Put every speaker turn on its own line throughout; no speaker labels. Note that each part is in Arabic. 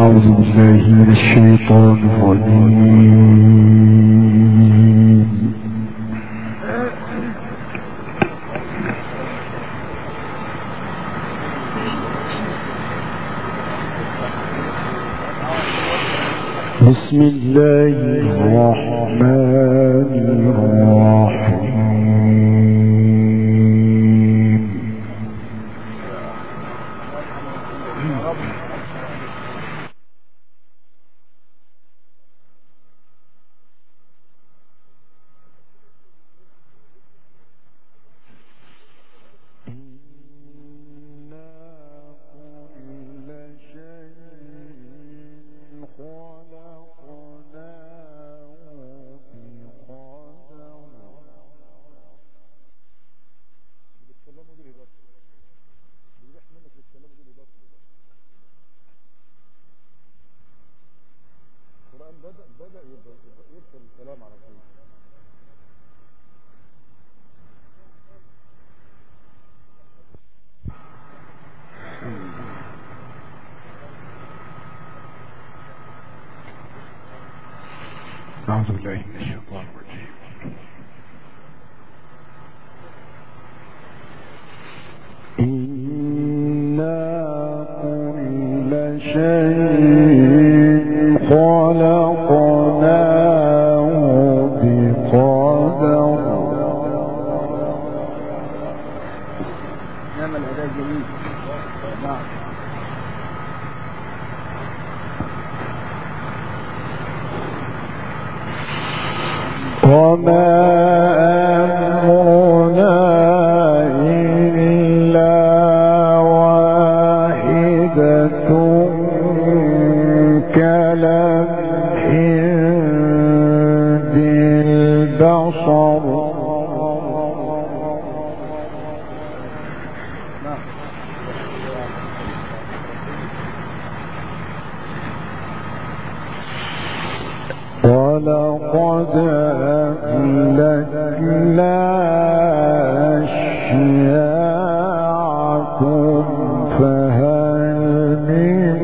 أعوذ بالله من الشيطان الرجيم. بسم الله الرحمن الرحيم.
بدأ يرسل الكلام على طول.
أعوذ بالله من الشيطان الرجيم. إنا كل شيء خلقناه بقدر.
نعم الأداء جميل. نعم.
وما أمرنا إلا واحدة كلمح بالبصر. ولقد أهلكنا أشياعكم فهل من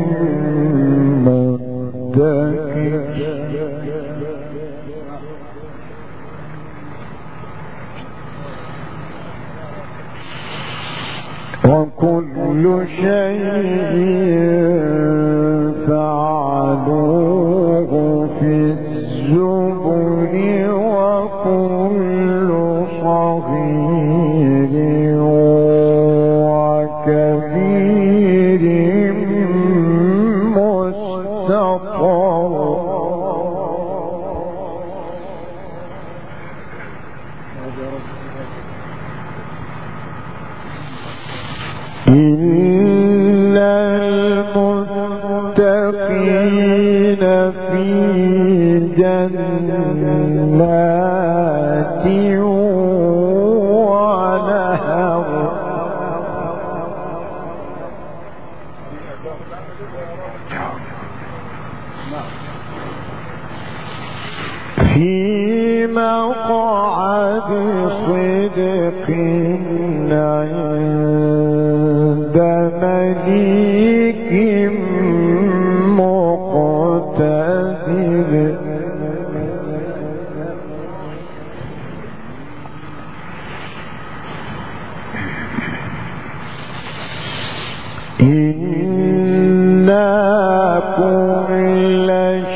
مدكر. وكل شيء فعلوه في الزبر وكل صغير وكبير مستطر. إن المتقين في جنات ونهر. في مقعد صدق عند مليك مقتدر. إنا كل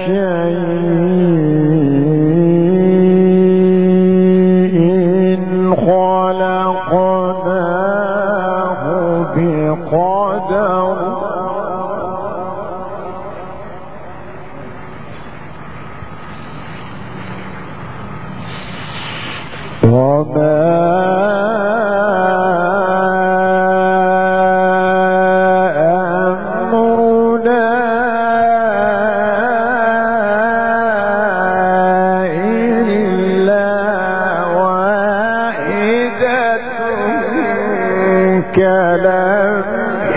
شيء خلقناه بقدر. وما كلمح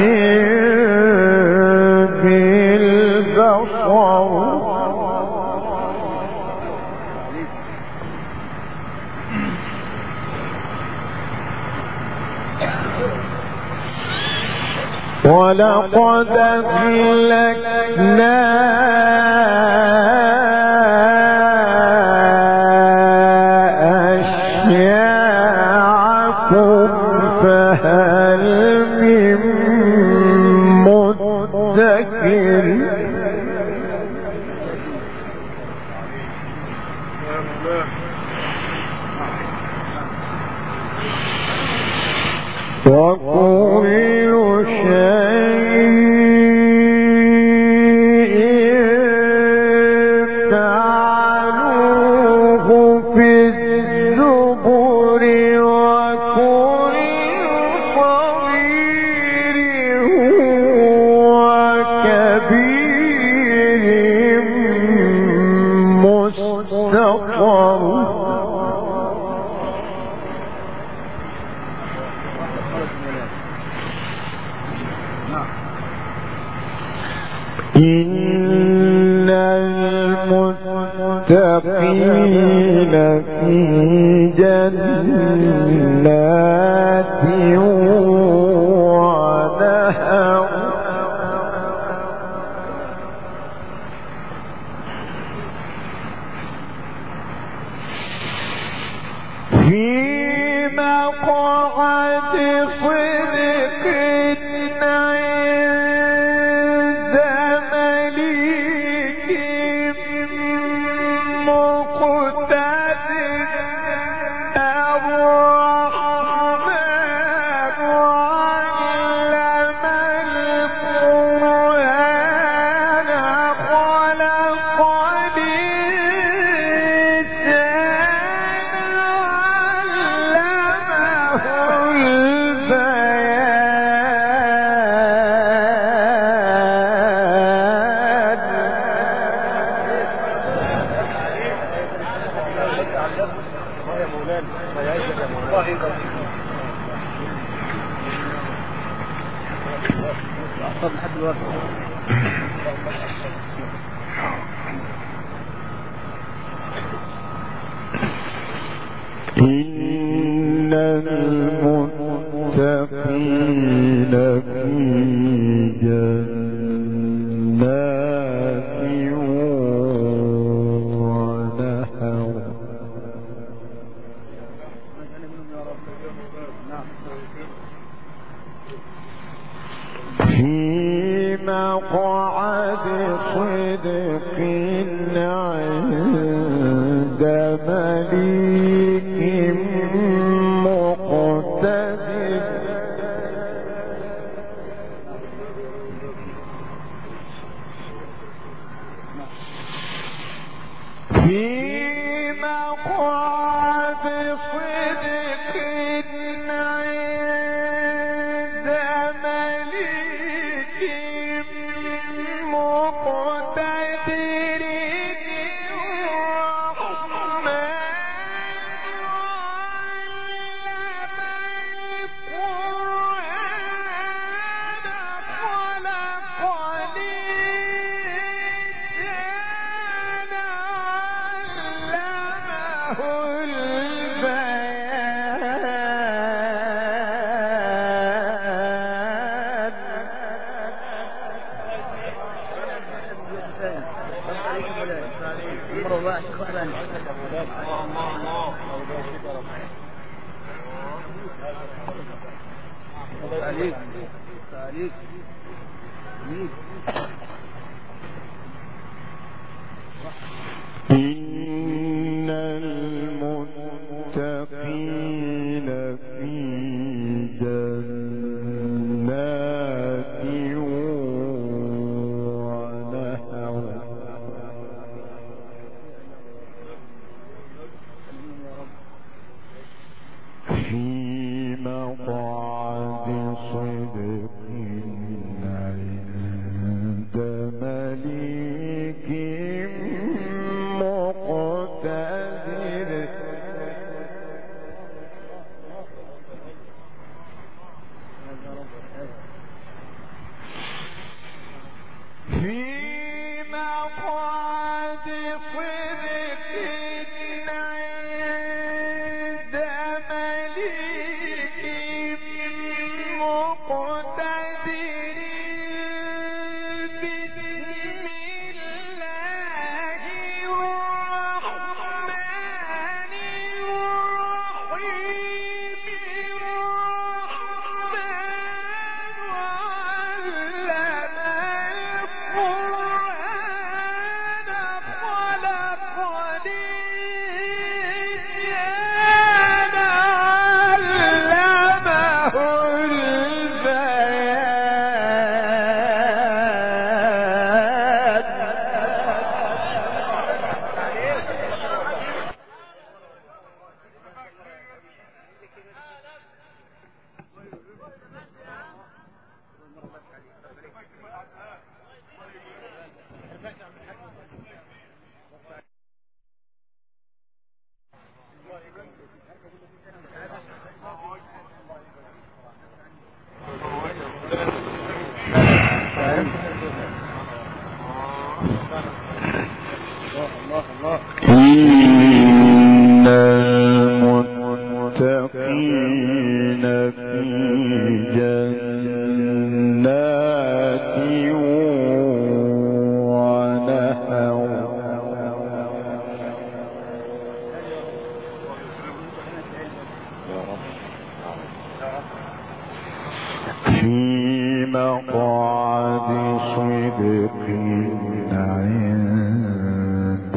بالبصر. ولقد أهلكنا أشياعكم فهل من مدكر وكل شيء فعلوه في الزبر وكل صغير وكبير مستقر إن المتقين في جنات ونهر في مقعد صدق عند مليك مقتدر الرحمن علم القرآن خلق الإنسان
لحد دلوقتي.
إن المتقين في جنات ونهر في مقعد صدق عند مليك مقتدر في مقعد صدق عند مليك مقتدر الرحمن إن المتقين في جنات ونهر في مقعد صدق عند مليك مقتدر في مقعد صدق عند مليك مقتدر في مقعد صدق عند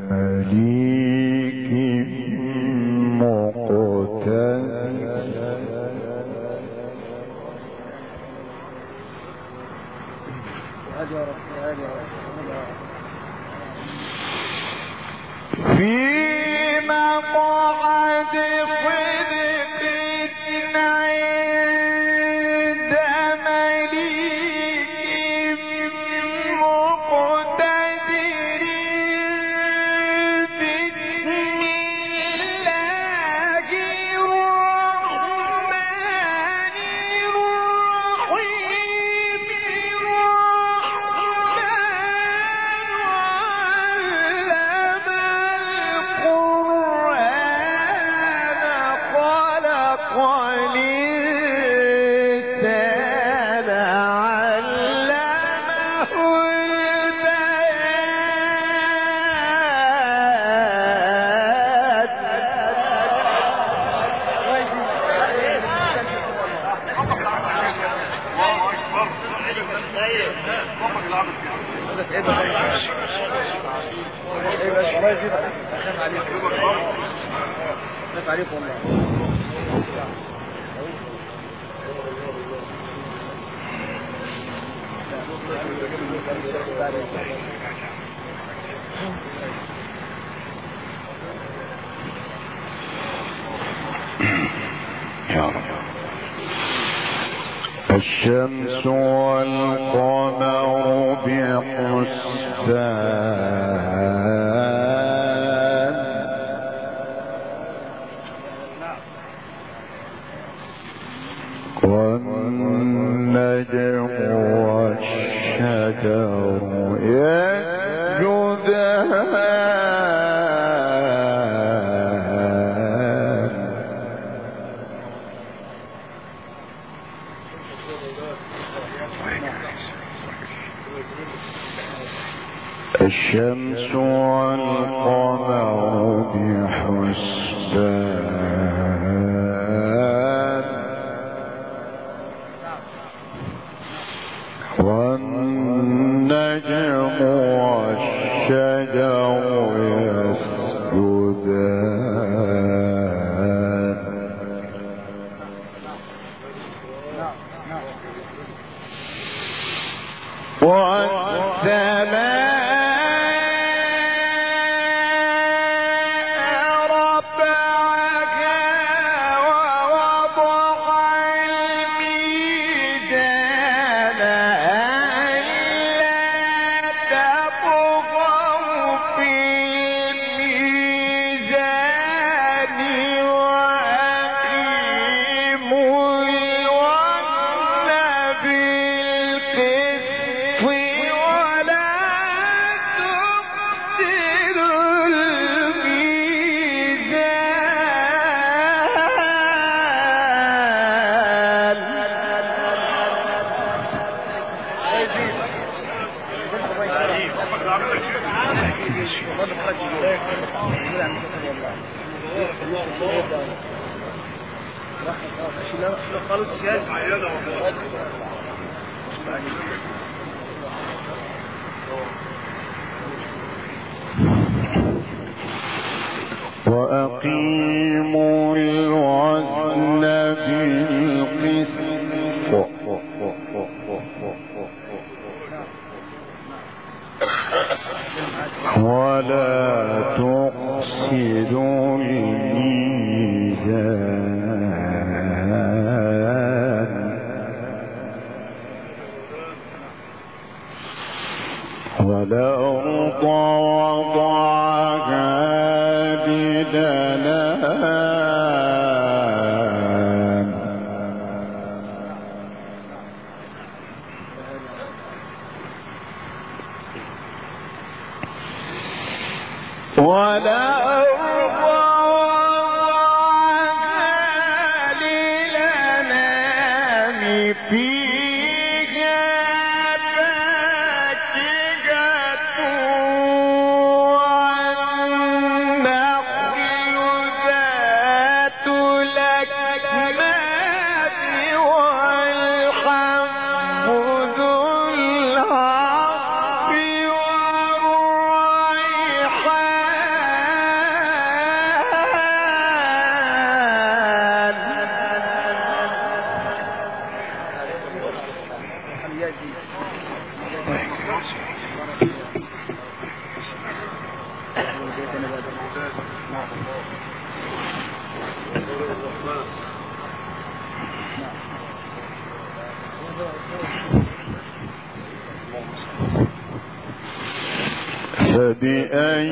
مليك مقتدر. في مقعد صدق عند مليك مقتدر. بسم الله الرحمن الرحيم. الشمس والقمر بحسبان والنجم والشجر يسجدان. الشمس والقمر بحسبان والنجم والشجر يسجدان. والسماء وأقيموا الوزن بالقسط ولا تخسروا الميزان والأرض وضعها للأنام والأرض وضعها للأنام فيها فاكهة والنخل ذات الأكمام والحب فبأي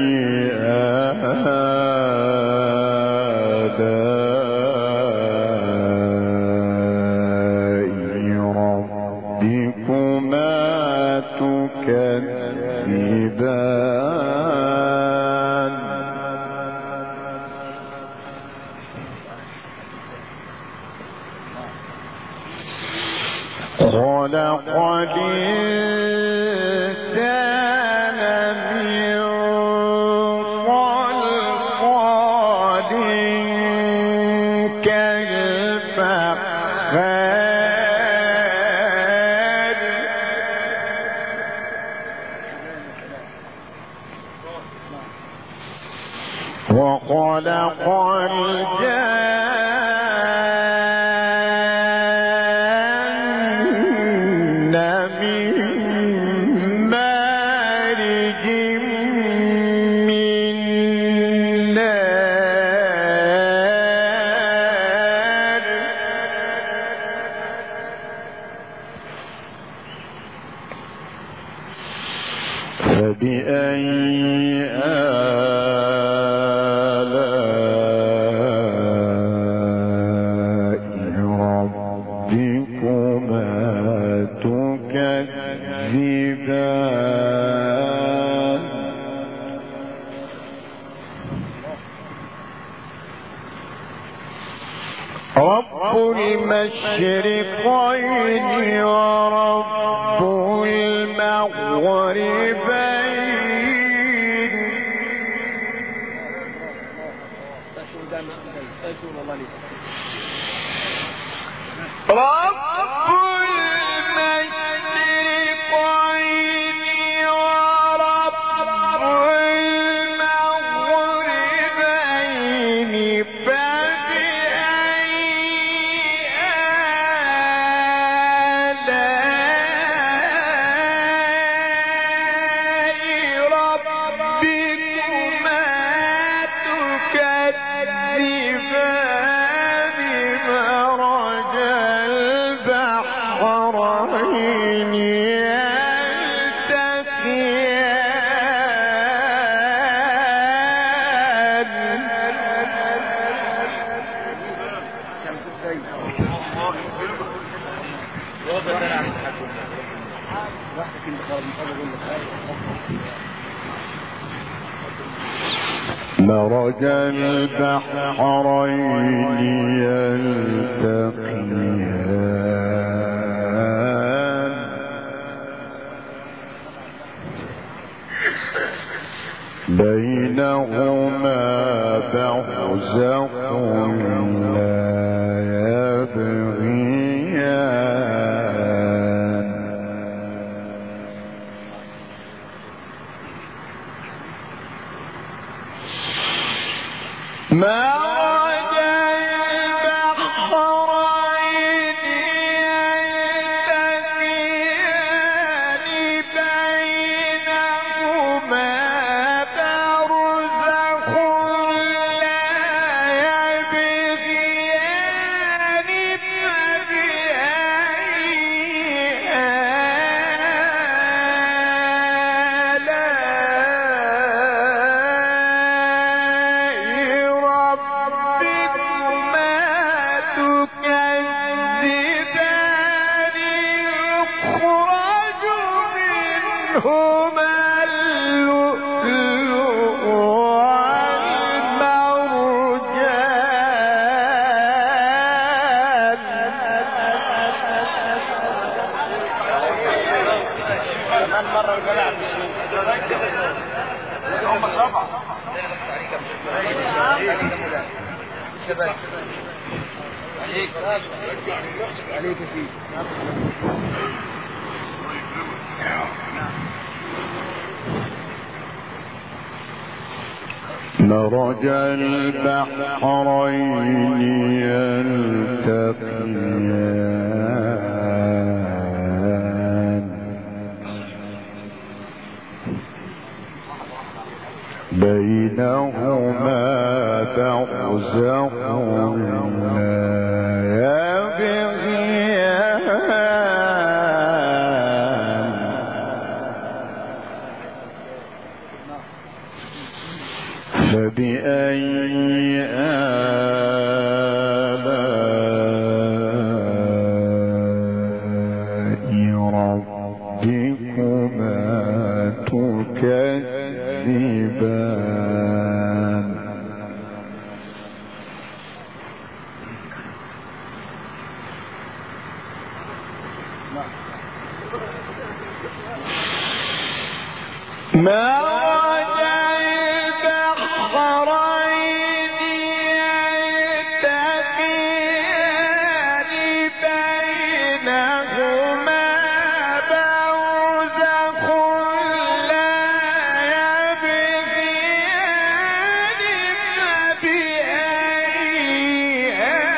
آلاء ربكما تكذبان خلق الإنسان من صلصال كالفخار وخلق الجان من مارج من نار فبأي آلاء ربكما تكذبان رب المشرقين ورب المغربين رب المشرقين ورب المغربين فبأي آلاء ربكما تكذبان مرج البحرين مرج البحرين يلتقيان بينهما برزخ لا يبغيان مرج البحرين يلتقيان بينهما برزخ لا يبغيان
عليك سيدي.
مرج البحرين يلتقيان بينهما برزخ لا يبغيان فبأي آلاء ربكما تكذبان مرج البحرين يلتقيان بينهما برزخ لا يبغيان فبأي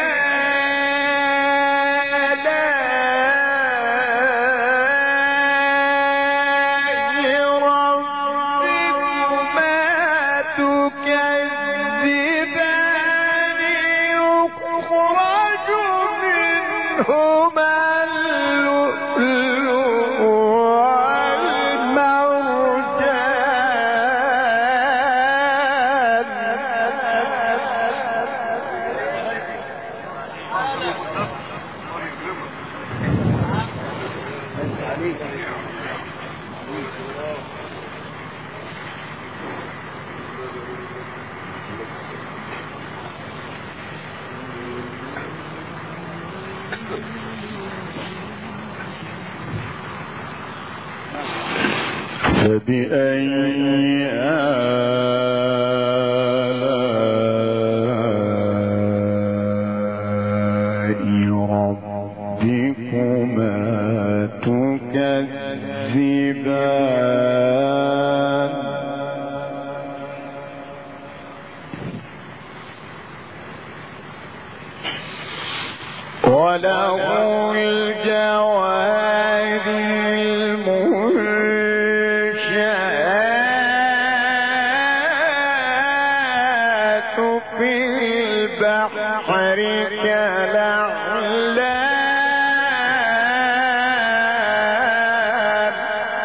آلاء ربكما تكذبان وله الجوار المنشآت في البحر كالأعلام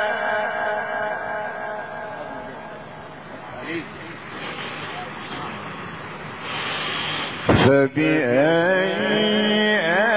فبأي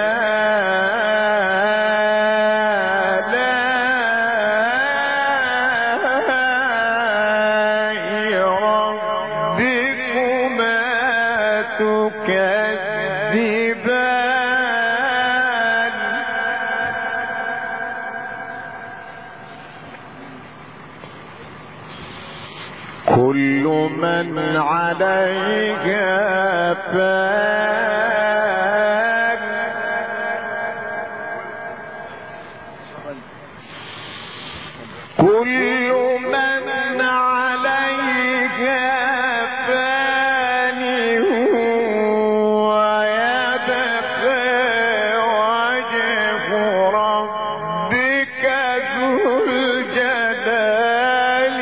كل من عليها فان كل من عليها فان ويبقى وجه ربك ذو الجلال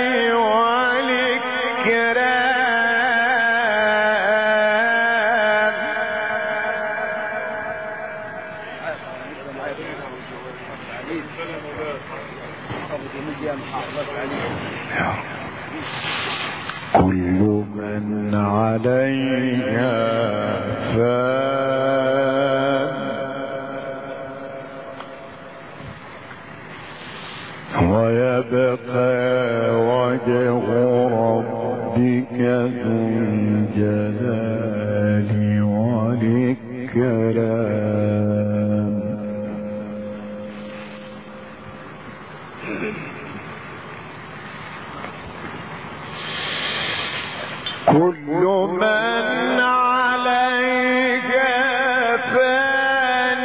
كل من عليها فان ويبقى وجه ربك ذو الجلال والإكرام كل من عليها فان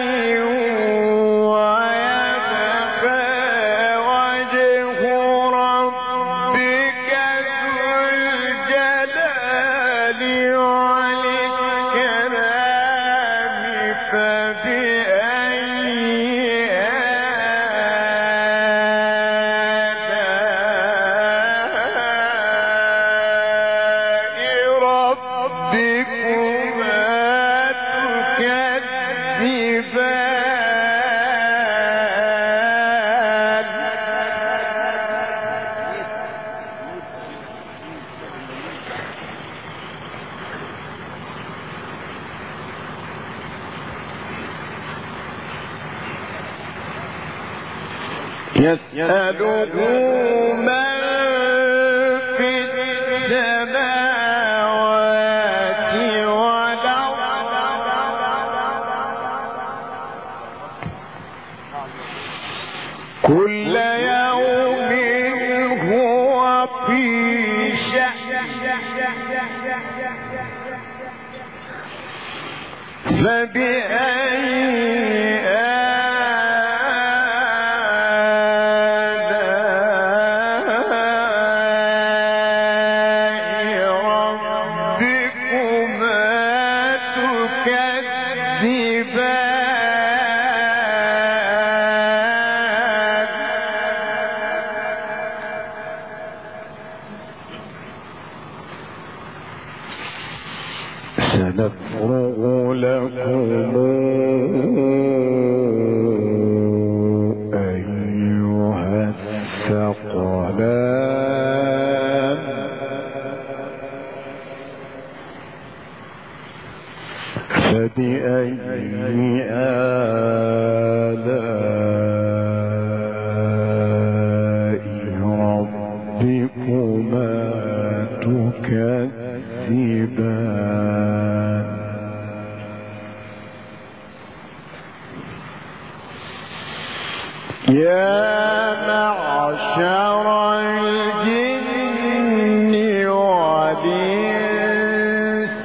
ويبقى وجه ربك ذو الجلال والإكرام فبأي يسأله من في السماوات والأرض كل يوم هو في شأن فبأي سنفرغ لكم أيها الثقلان فبأي آلاء ربكما تكذبان يا معشر الجن والإنس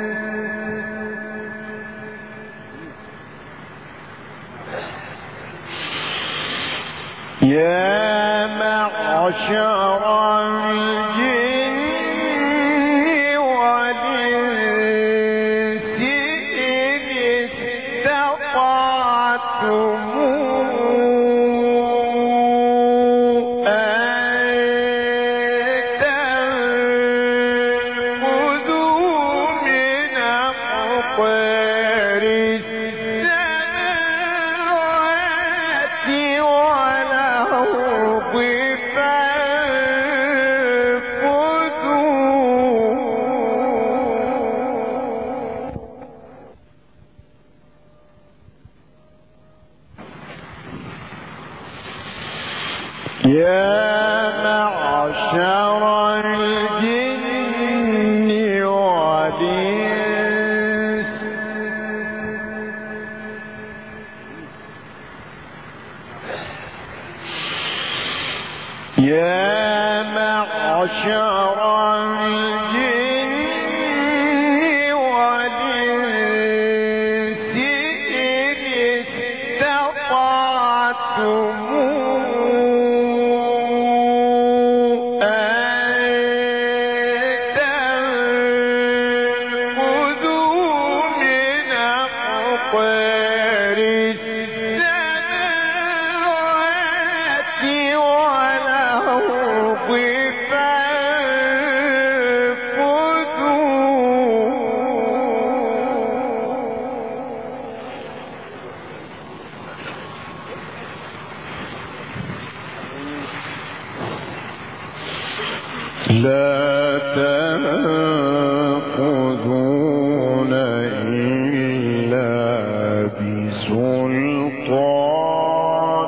يا معشر الجن والإنس إن استطعتم يا معشر الجن والإنس يا معشر الجن والإنس إن استطعتم لا تأخذون إلا بسلطان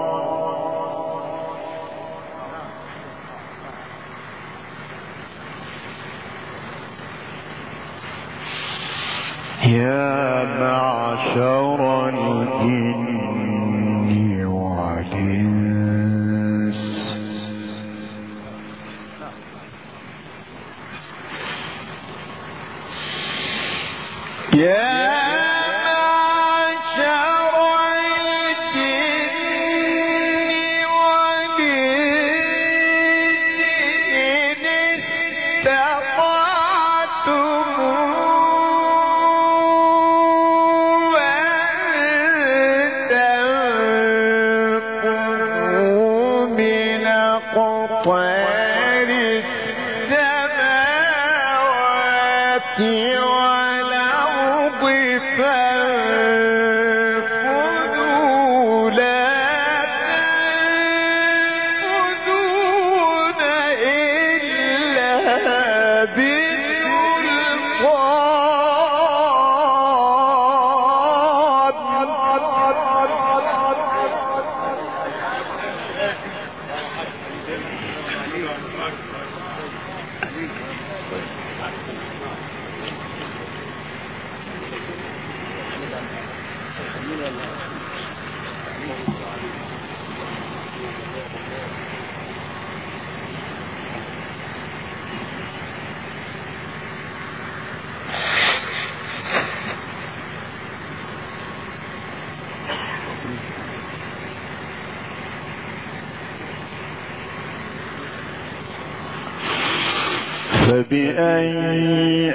يا معشر الجن والإنس يا معشر الجن والإنس إن استطعتم أن تنفذوا من أقطار السماوات والأرض فانفذوا لا تنفذون إلا بسلطان فبأي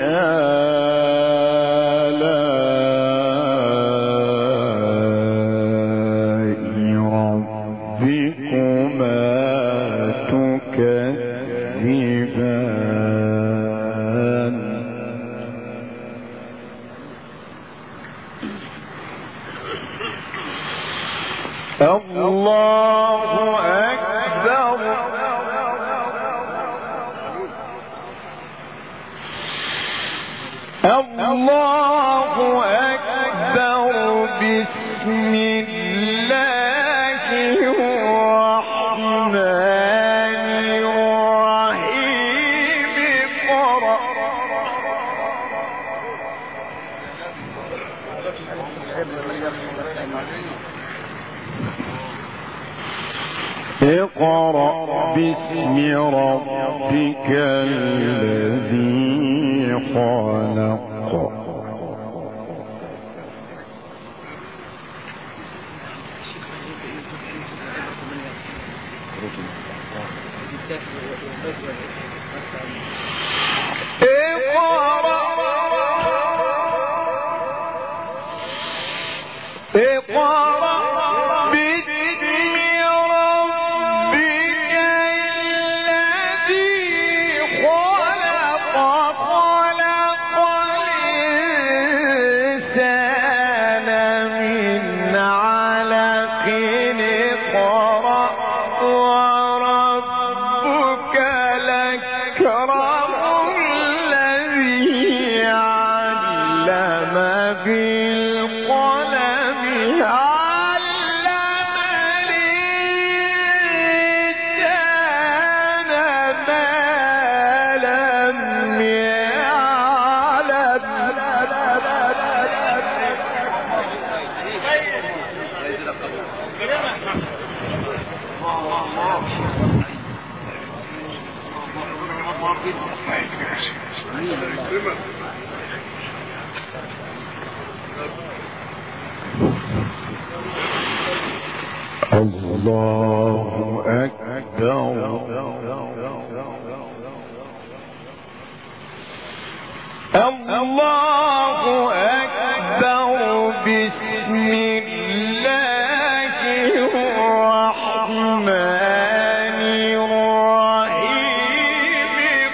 آلاء ربكما تكذبان الله أكبر الله أكبر بسم الله الرحمن الرحيم اقرأ باسم ربك الذي خلق الله أكبر الله أكبر بسم الله الرحمن الرحيم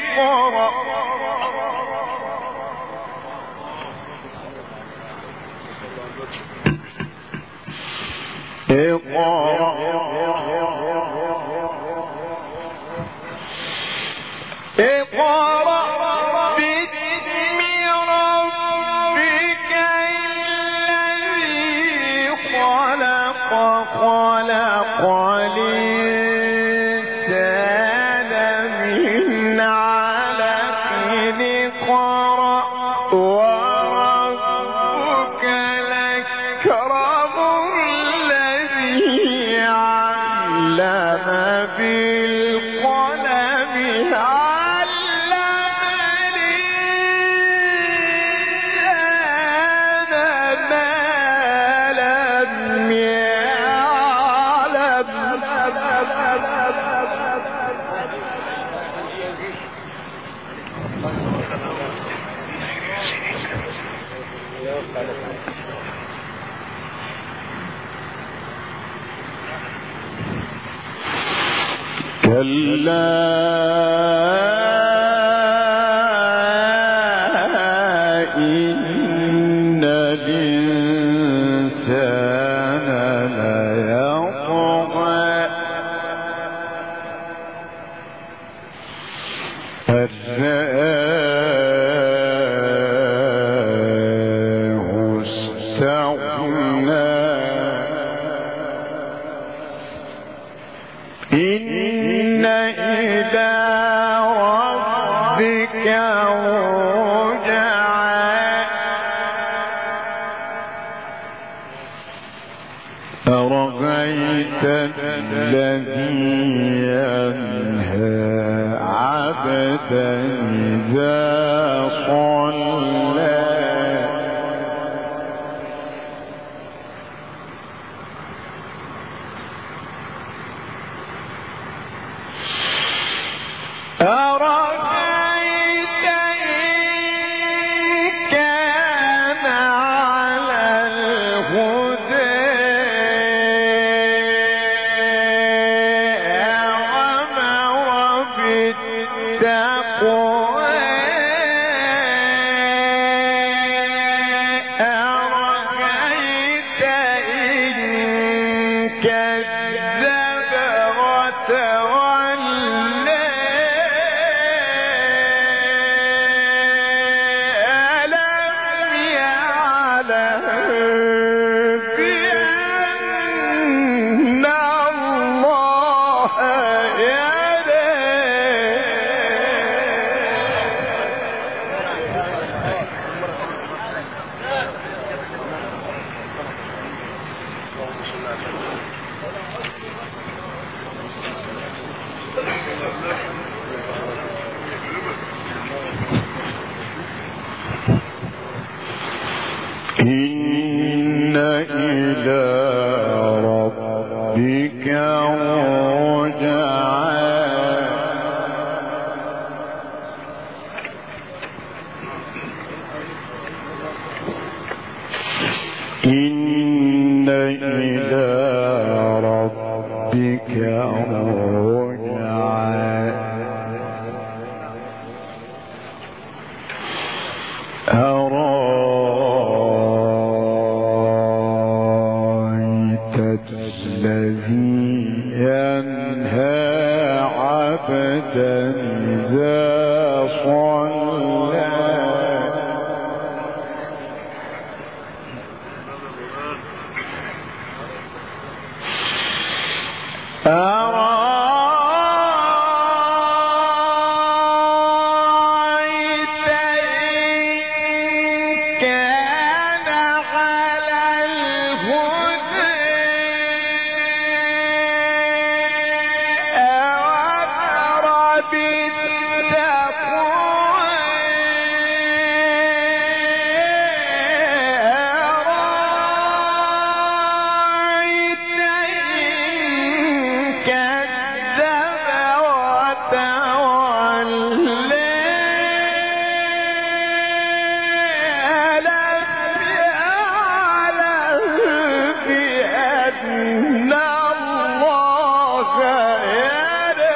اقرأ باسم ربك الذي خلق خلق الإنسان من علق اقرأ وربك الأكرم الذي علم بالقلم كلا إن الإنسان ليطغى أن رآه استغنى إن إلى ربك رجعا أرأيت الذي ينهى عبدا إذا صلى أرأيت كذب وتولى ألم يعلم بأن الله يرى إن إلى ربك رجعا إن إلى ربك رجعا أرأيت الذي ينهى عبدا إذا صلى أرأيت إن كان على الهدى أمر بالتقوى أرأيت إن كذب وتولى ألم يعلم بأن الله يرى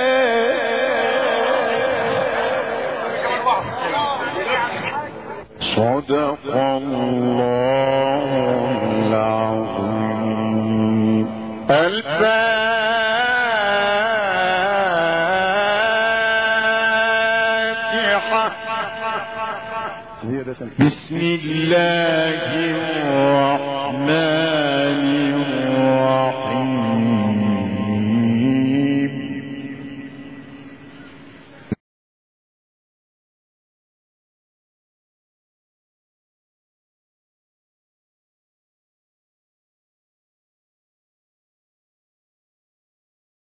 صدق الله العظيم. الفاتحة. بسم الله الرحمن الرحيم